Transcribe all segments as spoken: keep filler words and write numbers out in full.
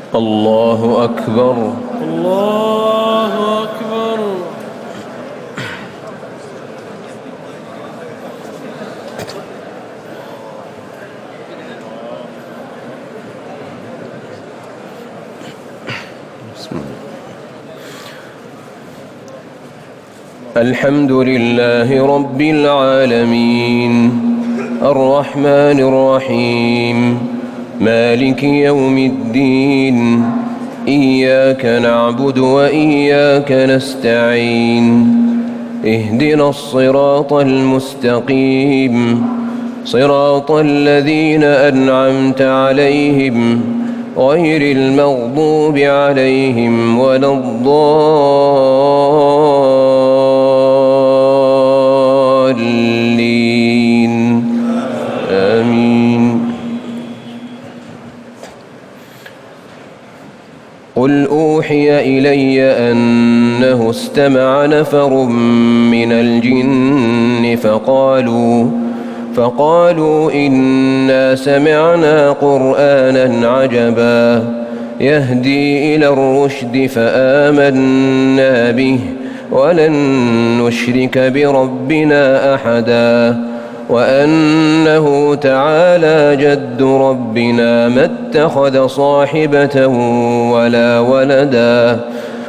الله أكبر. الله أكبر. بسم الله. الحمد لله رب العالمين الرحمن الرحيم مالك يوم الدين إياك نعبد وإياك نستعين اهدنا الصراط المستقيم صراط الذين أنعمت عليهم غير المغضوب عليهم ولا الضالين آمين. قل أوحي إلي أنه استمع نفر من الجن فقالوا فقالوا إنا سمعنا قرآنا عجبا يهدي إلى الرشد فآمنا به ولن نشرك بربنا أحدا وأنه تعالى جد ربنا ما اتخذ صاحبة ولا ولدا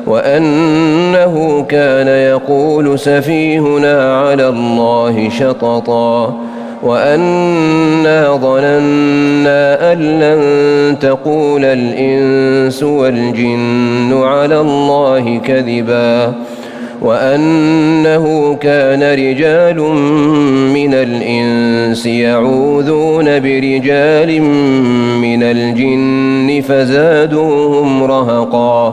وأنه كان يقول سفيهنا على الله شططا وأنا ظننا أن لن تقول الإنس والجن على الله كذبا وأنه كان رجال من الإنس يعوذون برجال من الجن فزادوهم رهقا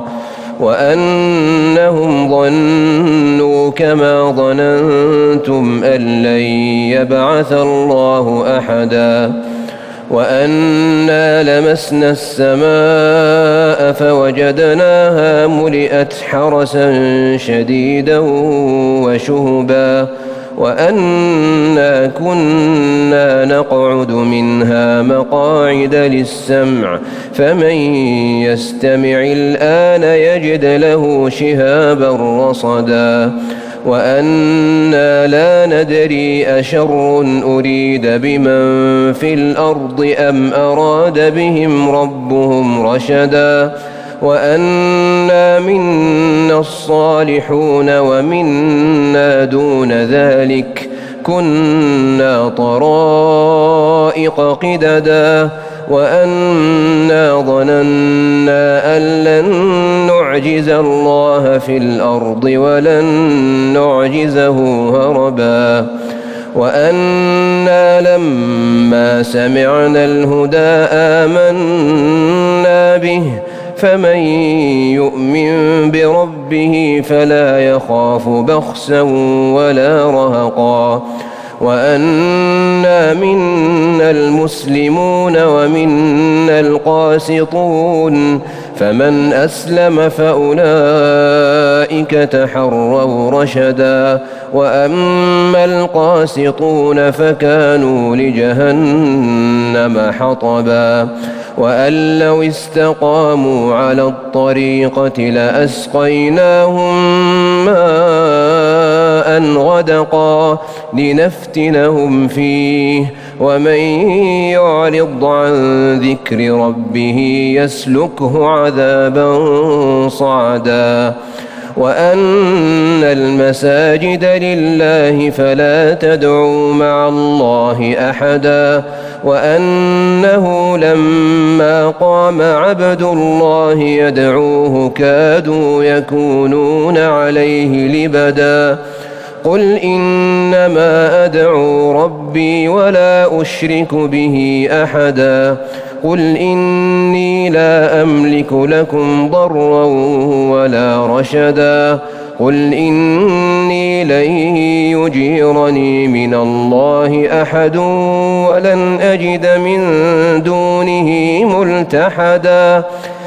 وأنهم ظنوا كما ظننتم أن لن يبعث الله أحدا وأنا لمسنا السماء فوجدناها ملئت حرسا شديدا وشهبا وأنا كنا نقعد منها مقاعد للسمع فمن يستمع الآن يجد له شهابا رصدا وأنا لا ندري أشر أريد بمن في الأرض أم أراد بهم ربهم رشدا وأنا منا الصالحون ومنا دون ذلك كنا طرائق قددا وأنا ظننا أن لن نعجز الله في الأرض ولن نعجزه هربا وأنا لما سمعنا الهدى آمنا به فمن يؤمن بربه فلا يخاف بخسا ولا رهقا وأنا منا المسلمون ومنا القاسطون فمن أسلم فأولئك تحروا رشدا وأما القاسطون فكانوا لجهنم حطبا وأن لو استقاموا على الطريقة لأسقيناهم ماء غدقا لنفتنهم فيه ومن يعرض عن ذكر ربه يسلكه عذابا صعدا وأن المساجد لله فلا تدعوا مع الله أحدا وأنه لما قام عبد الله يدعوه كادوا يكونون عليه لبدا قل إنما أدعو ربي ولا أشرك به أحدا قل إني لا أملك لكم ضرا ولا رشدا قل إني لن يجيرني من الله أحد ولن أجد من دونه ملتحدا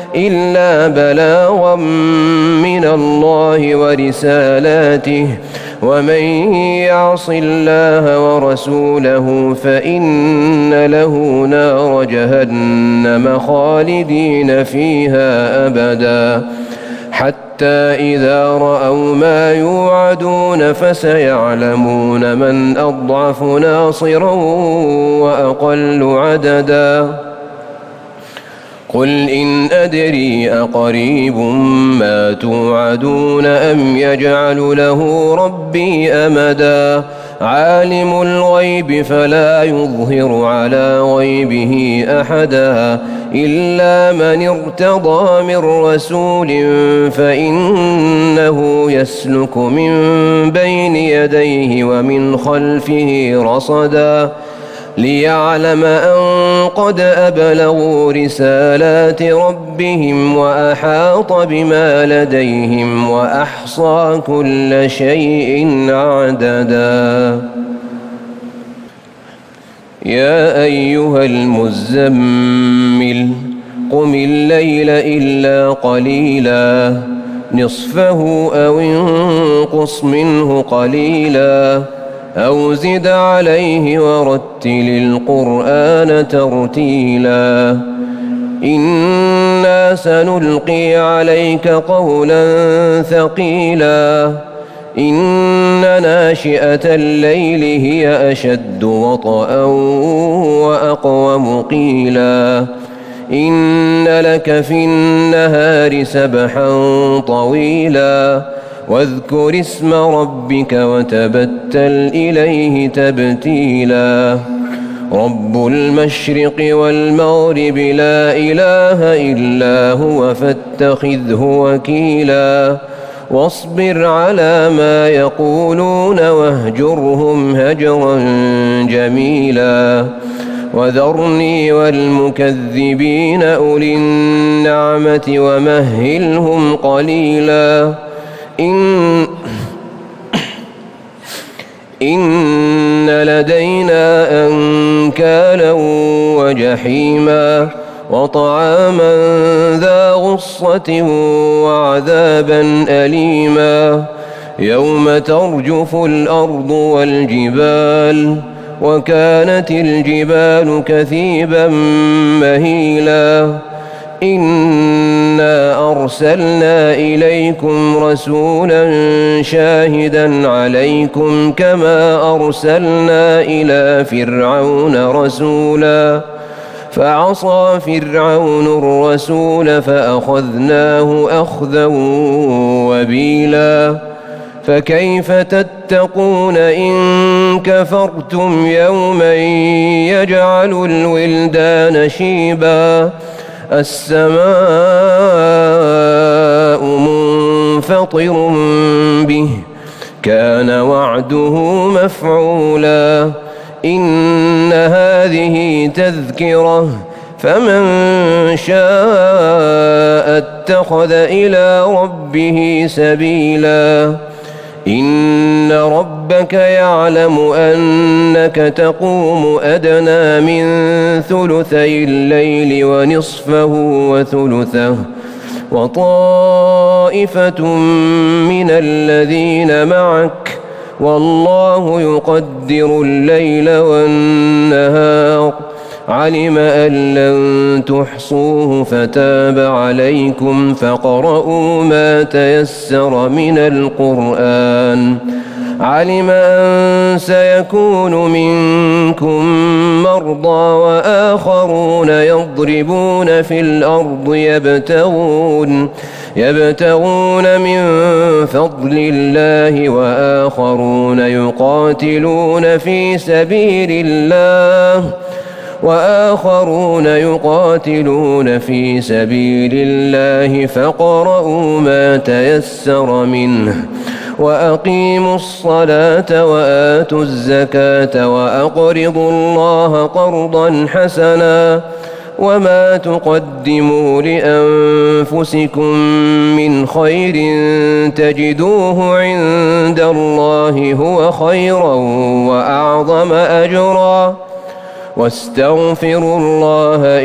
إلا بلاغا من الله ورسالاته ومن يعص الله ورسوله فإن له نار جهنم خالدين فيها أبدا حتى إذا رأوا ما يوعدون فسيعلمون من أضعف ناصرا وأقل عددا قل إن أدري أقريب ما توعدون أم يجعل له ربي أمدا عالم الغيب فلا يظهر على غيبه أحدا إلا من ارتضى من رسول فإنه يسلك من بين يديه ومن خلفه رصدا ليعلم أن قد أبلغوا رسالات ربهم وأحاط بما لديهم وأحصى كل شيء عددا يا أيها المزمل قم الليل إلا قليلا نصفه أو انقص منه قليلا أو زد عليه ورتل القرآن ترتيلا إنا سنلقي عليك قولا ثقيلا إن ناشئة الليل هي أشد وطئا وأقوم قيلا إن لك في النهار سبحا طويلا واذكر اسم ربك وتبتل إليه تبتيلا رب المشرق والمغرب لا إله إلا هو فاتخذه وكيلا واصبر على ما يقولون واهجرهم هجرا جميلا وذرني والمكذبين أولي النعمة ومهلهم قليلا إن, إن لدينا أنكالا وجحيما وطعاما ذا غصة وعذابا أليما يوم ترجف الأرض والجبال وكانت الجبال كثيبا مهيلا إنا أرسلنا إليكم رسولا شاهدا عليكم كما أرسلنا إلى فرعون رسولا فعصى فرعون الرسول فأخذناه أخذا وبيلا فكيف تتقون إن كفرتم يوما يجعل الولدان شيبا السماء منفطر به كان وعده مفعولا إن هذه تذكرة فمن شاء اتخذ إلى ربه سبيلا إن ربك يعلم أنك تقوم أدنى من ثلثي الليل ونصفه وثلثه وطائفة من الذين معك والله يقدر الليل والنهار علم أن لن تحصوه فتاب عليكم فاقرؤوا ما تيسر من القرآن علم أن سيكون منكم مرضى وآخرون يضربون في الأرض يبتغون يبتغون من فضل الله وآخرون يقاتلون في سبيل الله وآخرون يقاتلون في سبيل الله فاقرؤوا ما تيسر منه وأقيموا الصلاة وآتوا الزكاة وأقرضوا الله قرضا حسنا وما تقدموا لأنفسكم من خير تجدوه عند الله هو خيرا وأعظم أجرا واستغفروا الله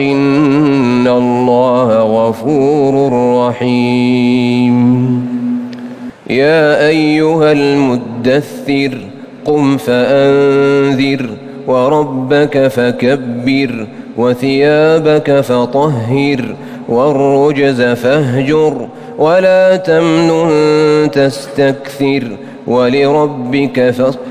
إن الله غفور رحيم يا أيها المدثر قم فأنذر وربك فكبر وثيابك فطهر والرجز فاهجر ولا تمنن تستكثر ولربك,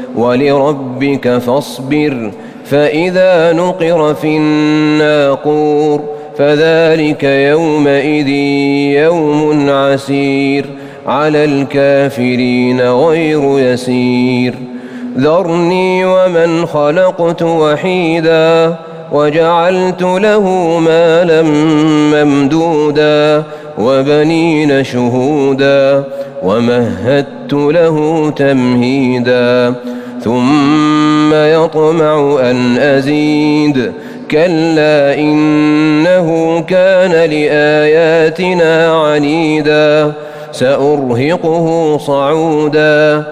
ولربك فاصبر فإذا نقر في الناقور فذلك يومئذ يوم عسير على الكافرين غير يسير ذرني ومن خلقت وحيدا وجعلت له مالا ممدودا وبنين شهودا ومهدت له تمهيدا ثم يطمع أن أزيد كلا إنه كان لآياتنا عنيدا سأرهقه صعودا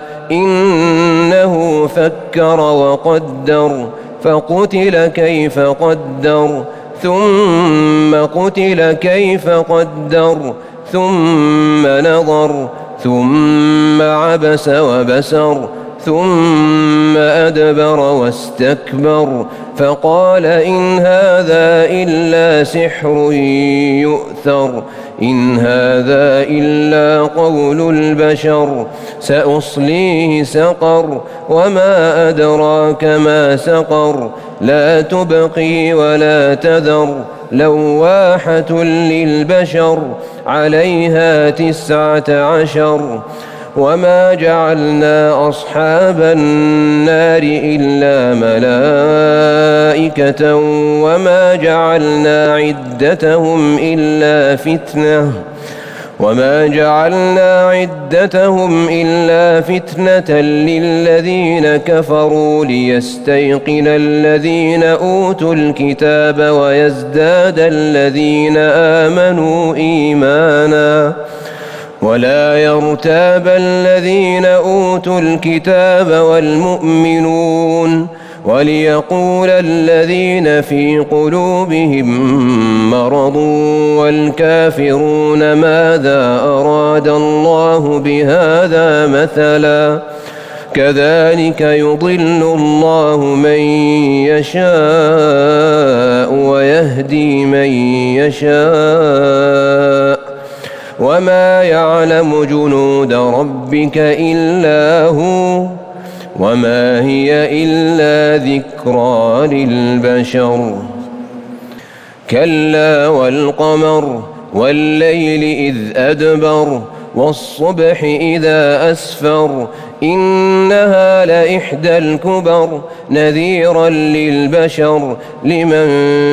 إنه فكر وقدر فقتل كيف قدر ثم قتل كيف قدر ثم نظر ثم عبس وبسر ثم أدبر واستكبر فقال إن هذا إلا سحر يؤثر إن هذا إلا قول البشر سأصليه سقر وما أدراك ما سقر لا تبقي ولا تذر لواحة للبشر عليها تسعة عشر وما جعلنا أصحاب النار إلا ملائكة وما جعلنا عدتهم إلا فتنة وما جعلنا عدتهم إلا فتنة للذين كفروا ليستيقن الذين أوتوا الكتاب ويزداد الذين آمنوا إيمانا ولا يرتاب الذين أوتوا الكتاب والمؤمنون وليقول الذين في قلوبهم مرض والكافرون ماذا أراد الله بهذا مثلا كذلك يضل الله من يشاء ويهدي من يشاء وما يعلم جنود ربك إلا هو وما هي إلا ذكرى للبشر كلا والقمر والليل إذ أدبر والصبح إذا أسفر إنها لإحدى الكبر نذيرا للبشر لمن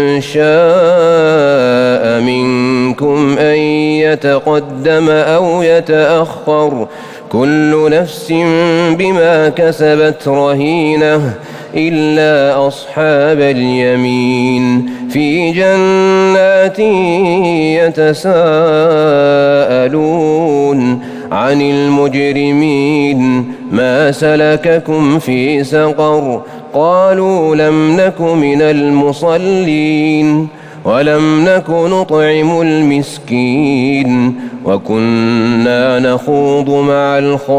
شاء منكم أن يتقدم أو يتأخر كل نفس بما كسبت رهينة إلا أصحاب اليمين في جنات يتساءلون عن المجرمين ما سلككم في سقر قالوا لم نك من المصلين ولم نك نطعم المسكين وكنا نخوض مع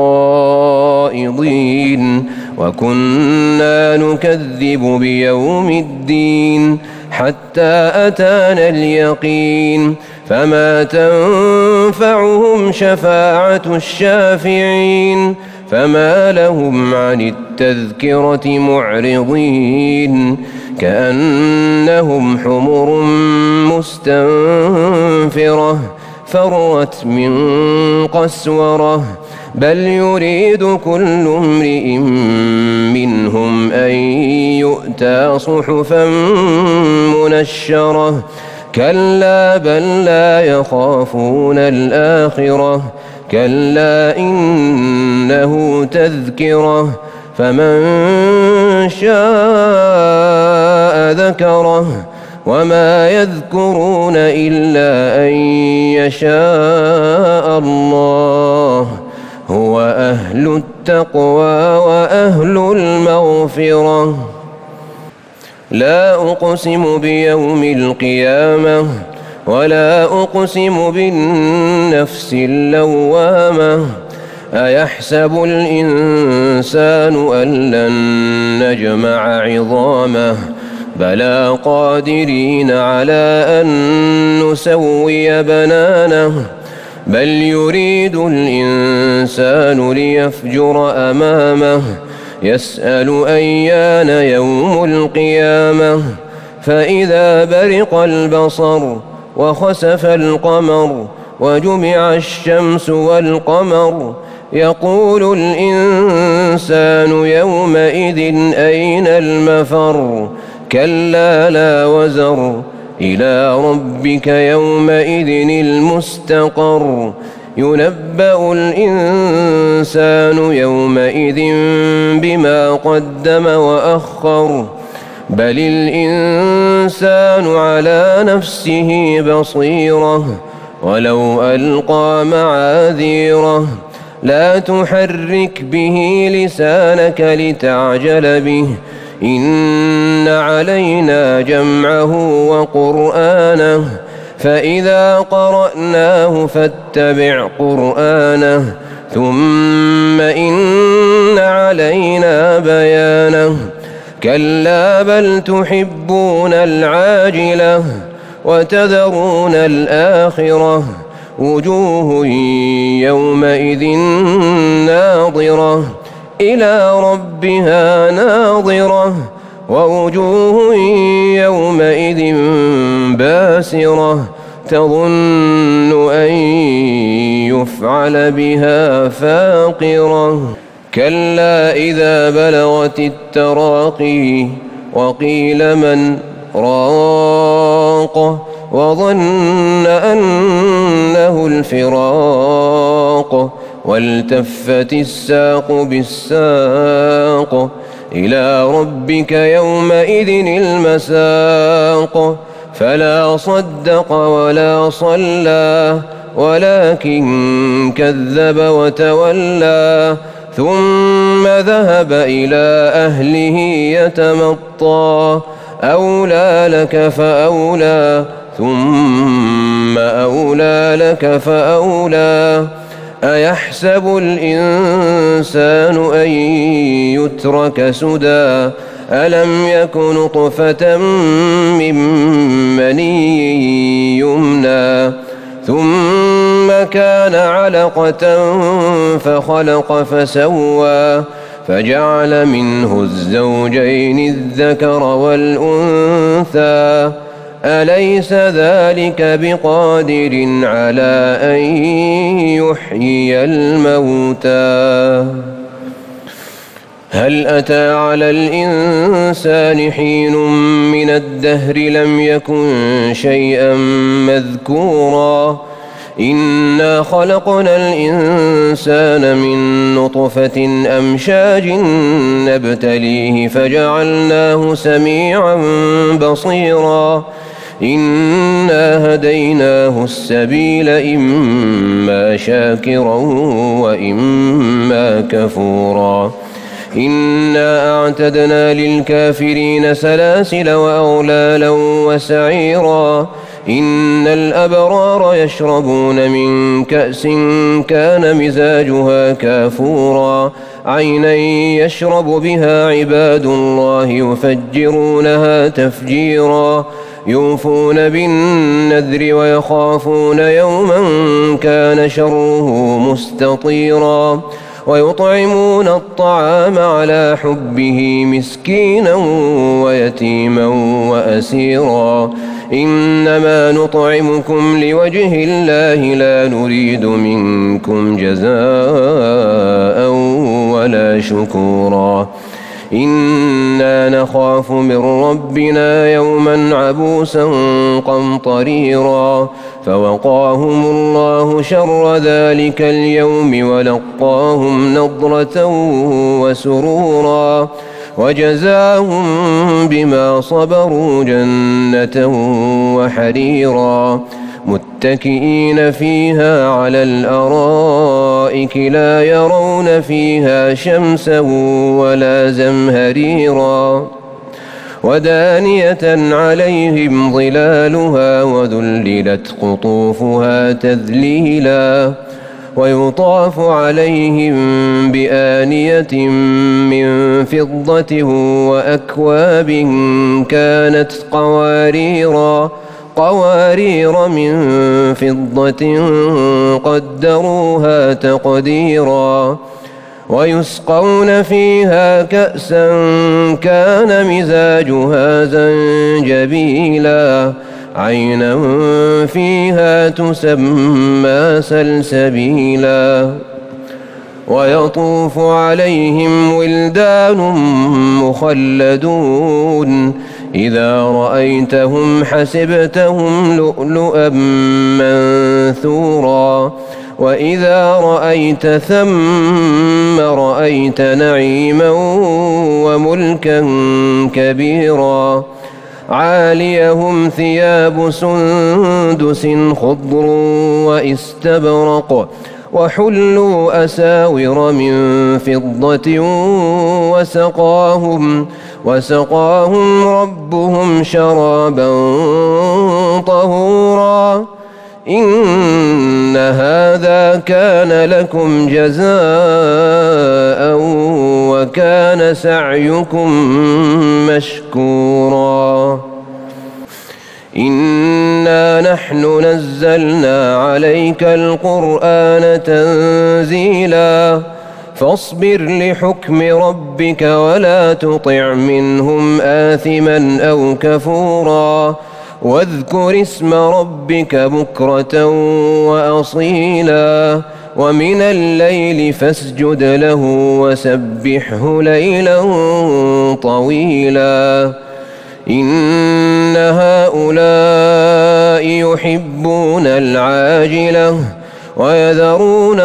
الخائضين وكنا نكذب بيوم الدين حتى أتانا اليقين فما تنفعهم شفاعة الشافعين فما لهم عن التذكرة معرضين كأنهم حمر مستنفرة فرت من قسورة بل يريد كل امرئ منهم أن يؤتى صحفا منشرة كلا بل لا يخافون الآخرة كلا إنه تذكرة فمن شاء ذكره وما يذكرون إلا أن يشاء الله هو أهل التقوى وأهل المغفرة لا أقسم بيوم القيامة ولا أقسم بالنفس اللوامة أيحسب الإنسان أن لن نجمع عظامه بلى قادرين على أن نسوي بنانه بل يريد الإنسان ليفجر أمامه يسأل أيان يوم القيامة فإذا برق البصر وخسف القمر وجمع الشمس والقمر يقول الإنسان يومئذ أين المفر كلا لا وزر إلى ربك يومئذ المستقر ينبأ الإنسان يومئذ بما قدم وأخر بل الإنسان على نفسه بصيرة ولو ألقى معاذيره لا تحرك به لسانك لتعجل به إن علينا جمعه وقرآنه فإذا قرأناه فاتبع قرآنه ثم إن علينا بيانه كلا بل تحبون العاجلة وتذرون الآخرة وجوه يومئذ ناظرة إلى ربها ناظرة ووجوه يومئذ باسرة تظن أن يفعل بها فاقرة كلا إذا بلغت التراقي وقيل من راق وظن أنه الفراق والتفت الساق بالساق إلى ربك يومئذ المساق فلا صدق ولا صلى ولكن كذب وتولى ثم ذهب إلى أهله يتمطى أولى لك فأولى ثم أولى لك فأولى أيحسب الإنسان أن يترك سدى ألم يك نطفة من مني يمنى ثم كان علقة فخلق فسوى فجعل منه الزوجين الذكر والأنثى أليس ذلك بقادر على أن يحيي الموتى هل أتى على الإنسان حين من الدهر لم يكن شيئا مذكورا إنا خلقنا الإنسان من نطفة أمشاج نبتليه فجعلناه سميعا بصيرا إنا هديناه السبيل إما شاكرا وإما كفورا إنا أعتدنا للكافرين سلاسل وأغلالا وسعيرا إن الأبرار يشربون من كأس كان مزاجها كافورا عينا يشرب بها عباد الله يفجرونها تفجيرا يوفون بالنذر ويخافون يوما كان شره مستطيرا ويطعمون الطعام على حبه مسكينا ويتيما وأسيرا إنما نطعمكم لوجه الله لا نريد منكم جزاء ولا شكورا إنا نخاف من ربنا يوما عبوسا قمطريرا فوقاهم الله شر ذلك اليوم ولقاهم نضرة وسرورا وجزاهم بما صبروا جنة وحريرا متكئين فيها على الأرائك لا يرون فيها شمسا ولا زمهريرا ودانية عليهم ظلالها وذللت قطوفها تذليلا ويطاف عليهم بآنية من فضة وأكواب كانت قواريرا قوارير من فضة قدروها تقديرا ويسقون فيها كأسا كان مزاجها زنجبيلا عينا فيها تسمى سلسبيلا ويطوف عليهم ولدان مخلدون إذا رأيتهم حسبتهم لؤلؤا منثورا وإذا رأيت ثم رأيت نعيما وملكا كبيرا عاليهم ثياب سندس خضر واستبرق وحلوا أساور من فضة وسقاهم وسقاهم ربهم شرابا طهورا إن هذا كان لكم جزاء وكان سعيكم مشكورا إنا نحن نزلنا عليك القرآن تنزيلا فاصبر لحكم ربك ولا تطع منهم آثما أو كفورا واذكر اسم ربك بكرة وأصيلا ومن الليل فاسجد له وسبحه ليلا طويلا إن هؤلاء يحبون العاجلة ويذرون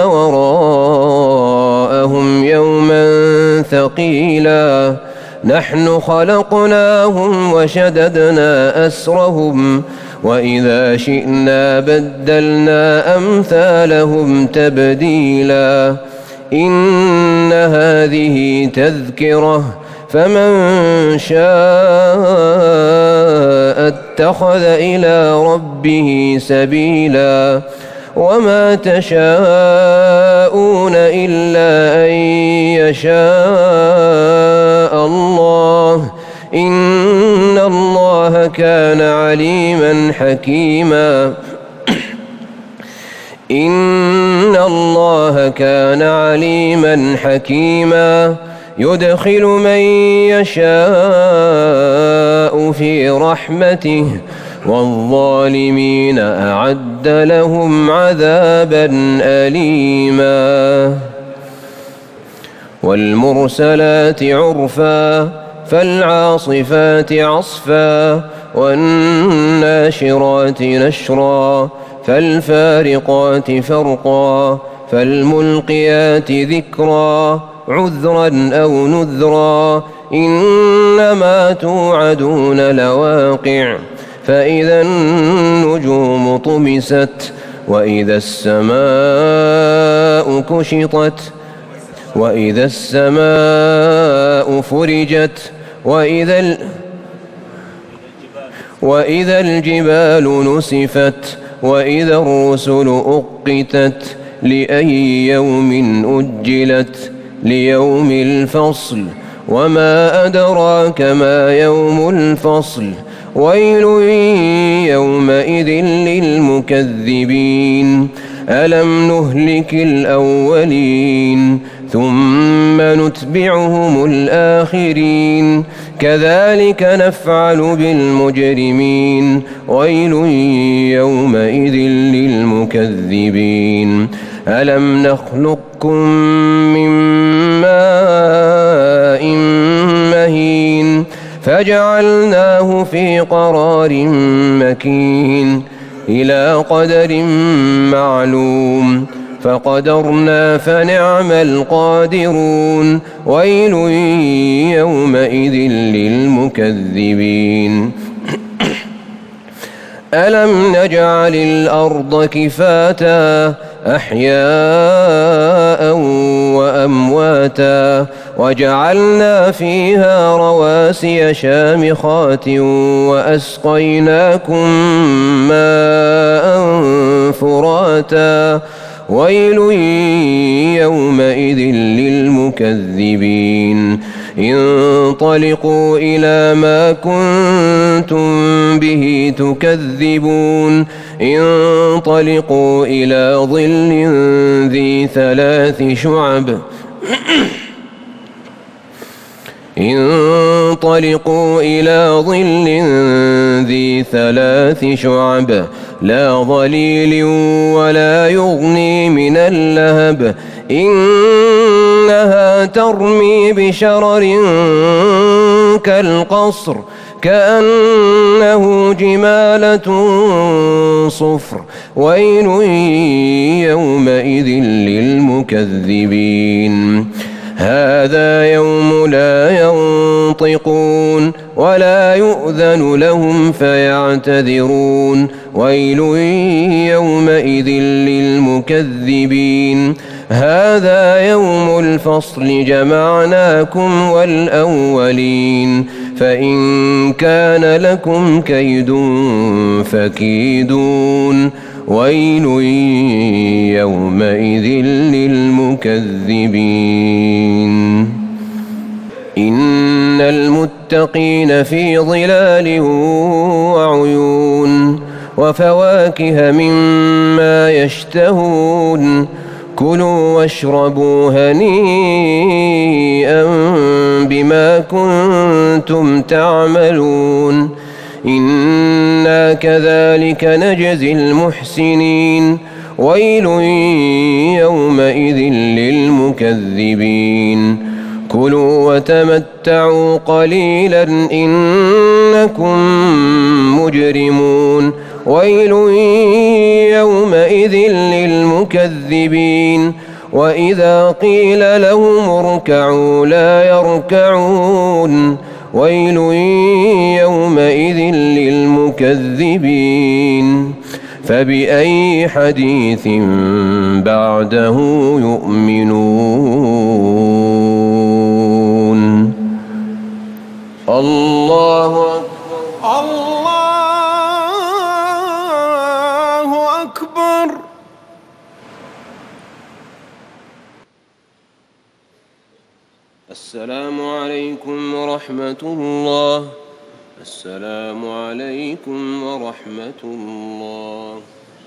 وراءهم يوما ثقيلا نحن خلقناهم وشددنا أسرهم وإذا شئنا بدلنا أمثالهم تبديلا إن هذه تذكرة فمن شاء اتخذ إلى ربه سبيلا وما تشاءون إلا أن يشاء الله إن الله كان عليما حكيما إن الله كان عليما حكيما يدخل من يشاء في رحمته والظالمين أعد لهم عذابا أليما والمرسلات عرفا فالعاصفات عصفا والناشرات نشرا فالفارقات فرقا فالملقيات ذكرا عذرا أو نذرا إنما توعدون لواقع فإذا النجوم طمست وإذا السماء كشطت وإذا السماء فرجت وإذا ال... وإذا الجبال نسفت وإذا الرسل أقتت لأي يوم أجلت ليوم الفصل وما أدراك ما يوم الفصل ويل يومئذ للمكذبين ألم نهلك الأولين ثم نتبعهم الآخرين كذلك نفعل بالمجرمين ويل يومئذ للمكذبين ألم نخلقكم من ماء مهين فجعلناه في قرار مكين إلى قدر معلوم فقدرنا فنعم القادرون ويل يومئذ للمكذبين ألم نجعل الأرض كفاتا أحياء وأمواتا وجعلنا فيها رواسي شامخات وأسقيناكم ماء فراتا ويل يومئذ للمكذبين انطلقوا إلى ما كنتم به تكذبون انطلقوا إلى ظل ذي ثلاث شعب انطلقوا إلى ظل ذي ثلاث شعب لا ظليل ولا يغني من اللهب إنها ترمي بشرر كالقصر كأنه جمالة صفر ويل يومئذ للمكذبين هذا يوم لا ينطقون ولا يؤذن لهم فيعتذرون ويل يومئذ للمكذبين هذا يوم الفصل جمعناكم والأولين فإن كان لكم كيد فكيدون ويل يومئذ للمكذبين إن المتقين في ظلال وعيون وفواكه مما يشتهون كلوا واشربوا هنيئا بما كنتم تعملون إنا كذلك نجزي المحسنين ويل يومئذ للمكذبين كلوا وتمتعوا قليلا إنكم مجرمون ويل يومئذ للمكذبين وإذا قيل لهم اركعوا لا يركعون ويل يومئذ للمكذبين فبأي حديث بعده يؤمنون الله الله أكبر. السلام عليكم ورحمة الله. السلام عليكم ورحمة الله.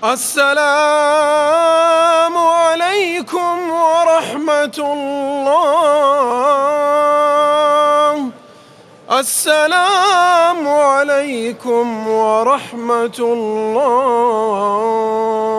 السلام عليكم ورحمة الله. السلام عليكم ورحمة الله.